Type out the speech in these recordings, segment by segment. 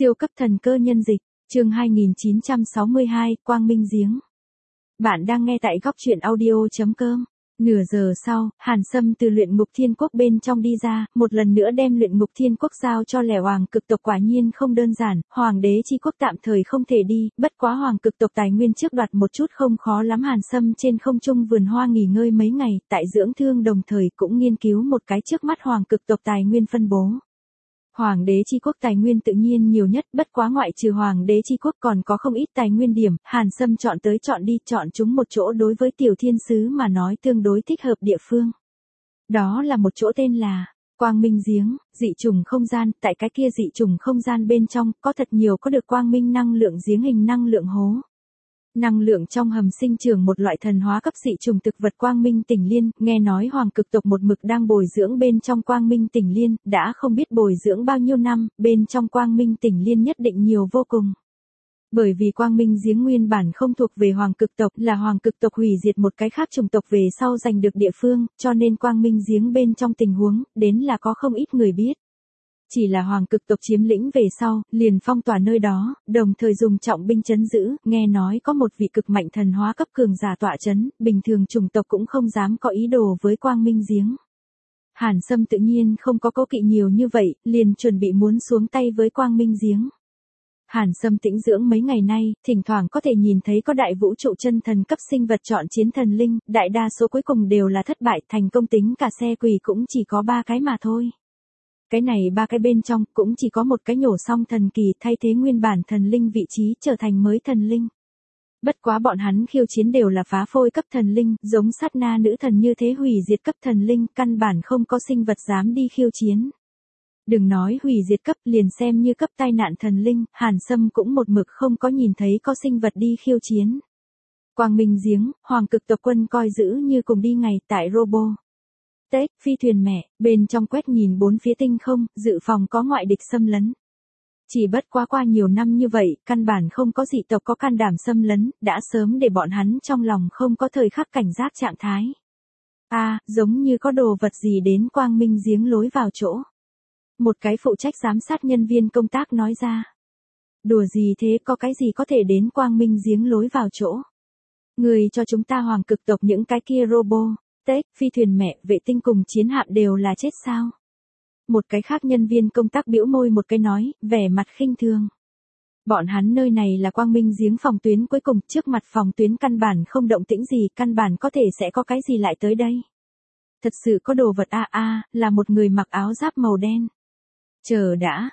Siêu cấp thần cơ nhân dịch, chương 2962, Quang Minh Giếng. Bạn đang nghe tại góc truyện audio.com. Nửa giờ sau, Hàn Sâm từ luyện ngục thiên quốc bên trong đi ra, một lần nữa đem luyện ngục thiên quốc giao cho lẻ hoàng cực tộc. Quả nhiên không đơn giản, hoàng đế chi quốc tạm thời không thể đi, bất quá hoàng cực tộc tài nguyên trước đoạt một chút không khó lắm. Hàn Sâm trên không trung vườn hoa nghỉ ngơi mấy ngày, tại dưỡng thương đồng thời cũng nghiên cứu một cái trước mắt hoàng cực tộc tài nguyên phân bố. Hoàng đế chi quốc tài nguyên tự nhiên nhiều nhất, bất quá ngoại trừ hoàng đế chi quốc còn có không ít tài nguyên điểm, Hàn Sâm chọn tới chọn đi, chọn chúng một chỗ đối với tiểu thiên sứ mà nói tương đối thích hợp địa phương. Đó là một chỗ tên là Quang Minh Giếng, dị trùng không gian. Tại cái kia dị trùng không gian bên trong, có thật nhiều có được quang minh năng lượng giếng hình năng lượng hố. Năng lượng trong hầm sinh trưởng một loại thần hóa cấp dị trùng thực vật quang minh tỉnh liên, nghe nói hoàng cực tộc một mực đang bồi dưỡng bên trong quang minh tỉnh liên, đã không biết bồi dưỡng bao nhiêu năm, bên trong quang minh tỉnh liên nhất định nhiều vô cùng. Bởi vì quang minh giếng nguyên bản không thuộc về hoàng cực tộc, là hoàng cực tộc hủy diệt một cái khác chủng tộc về sau giành được địa phương, cho nên quang minh giếng bên trong tình huống, đến là có không ít người biết. Chỉ là hoàng cực tộc chiếm lĩnh về sau, liền phong tỏa nơi đó, đồng thời dùng trọng binh trấn giữ, nghe nói có một vị cực mạnh thần hóa cấp cường giả tọa trấn, bình thường chủng tộc cũng không dám có ý đồ với quang minh giếng. Hàn Sâm tự nhiên không có cố kỵ nhiều như vậy, liền chuẩn bị muốn xuống tay với quang minh giếng. Hàn Sâm tĩnh dưỡng mấy ngày nay, thỉnh thoảng có thể nhìn thấy có đại vũ trụ chân thần cấp sinh vật chọn chiến thần linh, đại đa số cuối cùng đều là thất bại, thành công tính cả xe quỷ cũng chỉ có 3 cái mà thôi. Cái này 3 cái bên trong cũng chỉ có một cái nhổ xong thần kỳ thay thế nguyên bản thần linh vị trí trở thành mới thần linh. Bất quá bọn hắn khiêu chiến đều là phá phôi cấp thần linh, giống sát na nữ thần như thế hủy diệt cấp thần linh, căn bản không có sinh vật dám đi khiêu chiến. Đừng nói hủy diệt cấp, liền xem như cấp tai nạn thần linh, Hàn Sâm cũng một mực không có nhìn thấy có sinh vật đi khiêu chiến. Quang Minh Giếng, hoàng cực tộc quân coi giữ như cùng đi ngày tại Robo. Tết, phi thuyền mẹ, bên trong quét nhìn bốn phía tinh không, dự phòng có ngoại địch xâm lấn. Chỉ bất quá qua nhiều năm như vậy, căn bản không có dị tộc có can đảm xâm lấn, đã sớm để bọn hắn trong lòng không có thời khắc cảnh giác trạng thái. Giống như có đồ vật gì đến quang minh giếng lối vào chỗ. Một cái phụ trách giám sát nhân viên công tác nói ra. Đùa gì thế, có cái gì có thể đến quang minh giếng lối vào chỗ. Người cho chúng ta hoàng cực tộc những cái kia robot. Tết, phi thuyền mẹ, vệ tinh cùng chiến hạm đều là chết sao? Một cái khác nhân viên công tác bĩu môi một cái nói, vẻ mặt khinh thường. Bọn hắn nơi này là quang minh giếng phòng tuyến cuối cùng, trước mặt phòng tuyến căn bản không động tĩnh gì, căn bản có thể sẽ có cái gì lại tới đây. Thật sự có đồ vật là một người mặc áo giáp màu đen. Chờ đã,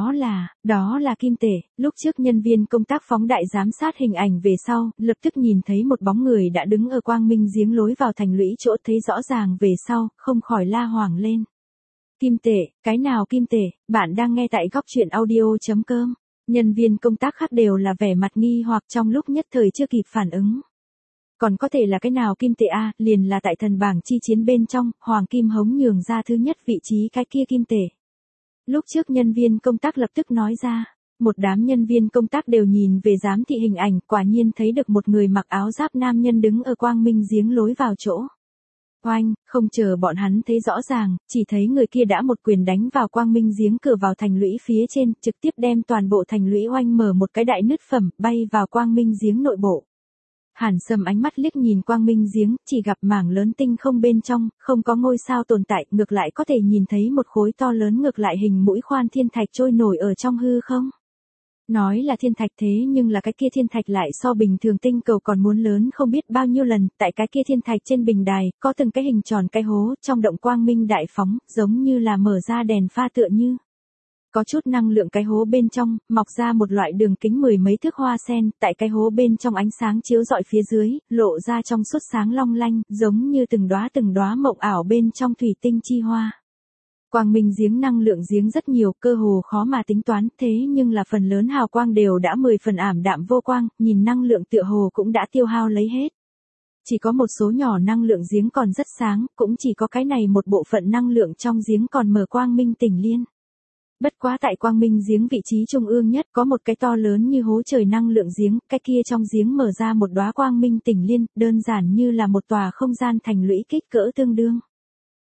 đó là kim tể. Lúc trước nhân viên công tác phóng đại giám sát hình ảnh về sau, lập tức nhìn thấy một bóng người đã đứng ở quang minh giếng lối vào thành lũy chỗ, thấy rõ ràng về sau, không khỏi la hoảng lên. Kim tể, cái nào kim tể? Bạn đang nghe tại góc truyện audio.com. Nhân viên công tác khác đều là vẻ mặt nghi hoặc, trong lúc nhất thời chưa kịp phản ứng. Còn có thể là cái nào kim tể liền là tại thần bảng chi chiến bên trong, hoàng kim hống nhường ra thứ nhất vị trí cái kia kim tể. Lúc trước nhân viên công tác lập tức nói ra, một đám nhân viên công tác đều nhìn về giám thị hình ảnh, quả nhiên thấy được một người mặc áo giáp nam nhân đứng ở quang minh giếng lối vào chỗ. Oanh, không chờ bọn hắn thấy rõ ràng, chỉ thấy người kia đã một quyền đánh vào quang minh giếng cửa vào thành lũy phía trên, trực tiếp đem toàn bộ thành lũy oanh mở một cái đại nứt phẩm, bay vào quang minh giếng nội bộ. Hàn Sâm ánh mắt liếc nhìn quang minh giếng, chỉ gặp mảng lớn tinh không bên trong, không có ngôi sao tồn tại, ngược lại có thể nhìn thấy một khối to lớn ngược lại hình mũi khoan thiên thạch trôi nổi ở trong hư không. Nói là thiên thạch thế nhưng là cái kia thiên thạch lại so bình thường tinh cầu còn muốn lớn không biết bao nhiêu lần, tại cái kia thiên thạch trên bình đài, có từng cái hình tròn cái hố, trong động quang minh đại phóng, giống như là mở ra đèn pha tựa như. Có chút năng lượng cái hố bên trong, mọc ra một loại đường kính 10 mấy thước hoa sen, tại cái hố bên trong ánh sáng chiếu rọi phía dưới, lộ ra trong suốt sáng long lanh, giống như từng đóa mộng ảo bên trong thủy tinh chi hoa. Quang minh giếng năng lượng giếng rất nhiều, cơ hồ khó mà tính toán, thế nhưng là phần lớn hào quang đều đã 10 phần ảm đạm vô quang, nhìn năng lượng tựa hồ cũng đã tiêu hao lấy hết. Chỉ có một số nhỏ năng lượng giếng còn rất sáng, cũng chỉ có cái này một bộ phận năng lượng trong giếng còn mở quang minh tỉnh liên. Bất quá tại quang minh giếng vị trí trung ương nhất có một cái to lớn như hố trời năng lượng giếng, cái kia trong giếng mở ra một đóa quang minh tỉnh liên, đơn giản như là một tòa không gian thành lũy kích cỡ tương đương.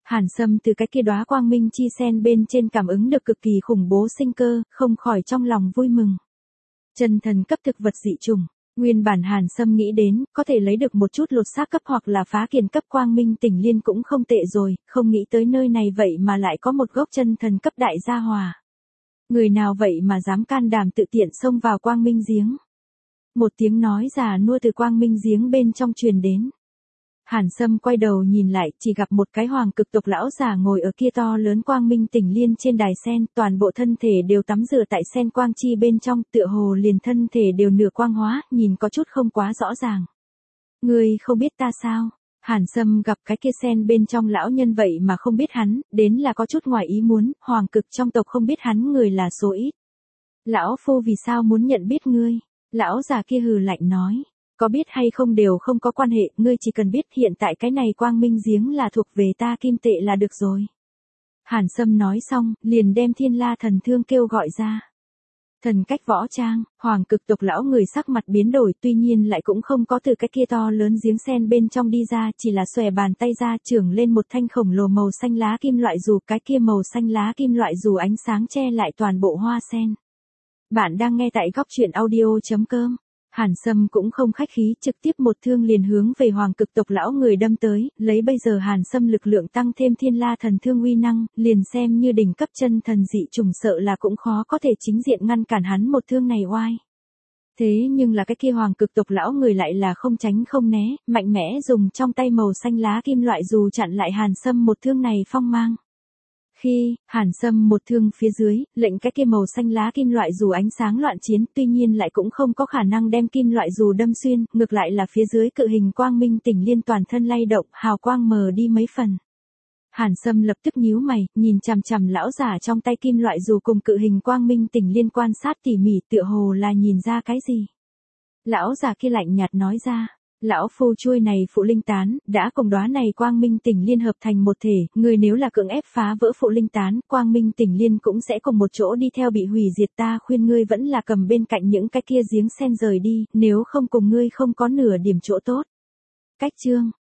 Hàn Sâm từ cái kia đóa quang minh chi sen bên trên cảm ứng được cực kỳ khủng bố sinh cơ, không khỏi trong lòng vui mừng. Chân thần cấp thực vật dị chủng. Nguyên bản Hàn Sâm nghĩ đến, có thể lấy được một chút lột xác cấp hoặc là phá kiền cấp quang minh tỉnh liên cũng không tệ rồi, không nghĩ tới nơi này vậy mà lại có một gốc chân thần cấp đại gia hòa. Người nào vậy mà dám can đảm tự tiện xông vào quang minh giếng. Một tiếng nói già nua từ quang minh giếng bên trong truyền đến. Hàn Sâm quay đầu nhìn lại, chỉ gặp một cái hoàng cực tộc lão già ngồi ở kia to lớn quang minh tỉnh liên trên đài sen, toàn bộ thân thể đều tắm rửa tại sen quang chi bên trong, tựa hồ liền thân thể đều nửa quang hóa, nhìn có chút không quá rõ ràng. Ngươi không biết ta sao? Hàn Sâm gặp cái kia sen bên trong lão nhân vậy mà không biết hắn, đến là có chút ngoài ý muốn, hoàng cực trong tộc không biết hắn người là số ít. Lão phu vì sao muốn nhận biết ngươi? Lão già kia hừ lạnh nói. Có biết hay không đều không có quan hệ, ngươi chỉ cần biết hiện tại cái này quang minh giếng là thuộc về ta kim tệ là được rồi. Hàn Sâm nói xong, liền đem Thiên La thần thương kêu gọi ra. Thần cách võ trang, hoàng cực tộc lão người sắc mặt biến đổi, tuy nhiên lại cũng không có từ cái kia to lớn giếng sen bên trong đi ra, chỉ là xòe bàn tay ra trưởng lên một thanh khổng lồ màu xanh lá kim loại dù, cái kia màu xanh lá kim loại dù ánh sáng che lại toàn bộ hoa sen. Bạn đang nghe tại góc truyện audio.com. Hàn Sâm cũng không khách khí, trực tiếp một thương liền hướng về hoàng cực tộc lão người đâm tới, lấy bây giờ Hàn Sâm lực lượng tăng thêm Thiên La thần thương uy năng, liền xem như đỉnh cấp chân thần dị trùng sợ là cũng khó có thể chính diện ngăn cản hắn một thương này oai. Thế nhưng là cái kia hoàng cực tộc lão người lại là không tránh không né, mạnh mẽ dùng trong tay màu xanh lá kim loại dù chặn lại Hàn Sâm một thương này phong mang. Khi, Hàn Sâm một thương phía dưới, lệnh cái kia màu xanh lá kim loại dù ánh sáng loạn chiến, tuy nhiên lại cũng không có khả năng đem kim loại dù đâm xuyên, ngược lại là phía dưới cự hình quang minh tỉnh liên toàn thân lay động, hào quang mờ đi mấy phần. Hàn Sâm lập tức nhíu mày, nhìn chằm chằm lão giả trong tay kim loại dù cùng cự hình quang minh tỉnh liên quan sát tỉ mỉ, tựa hồ là nhìn ra cái gì. Lão giả kia lạnh nhạt nói ra. Lão phu chuôi này phụ linh tán, đã cùng đóa này quang minh tỉnh liên hợp thành một thể, người nếu là cưỡng ép phá vỡ phụ linh tán, quang minh tỉnh liên cũng sẽ cùng một chỗ đi theo bị hủy diệt, ta khuyên ngươi vẫn là cầm bên cạnh những cái kia giếng sen rời đi, nếu không cùng ngươi không có nửa điểm chỗ tốt. Cách chương,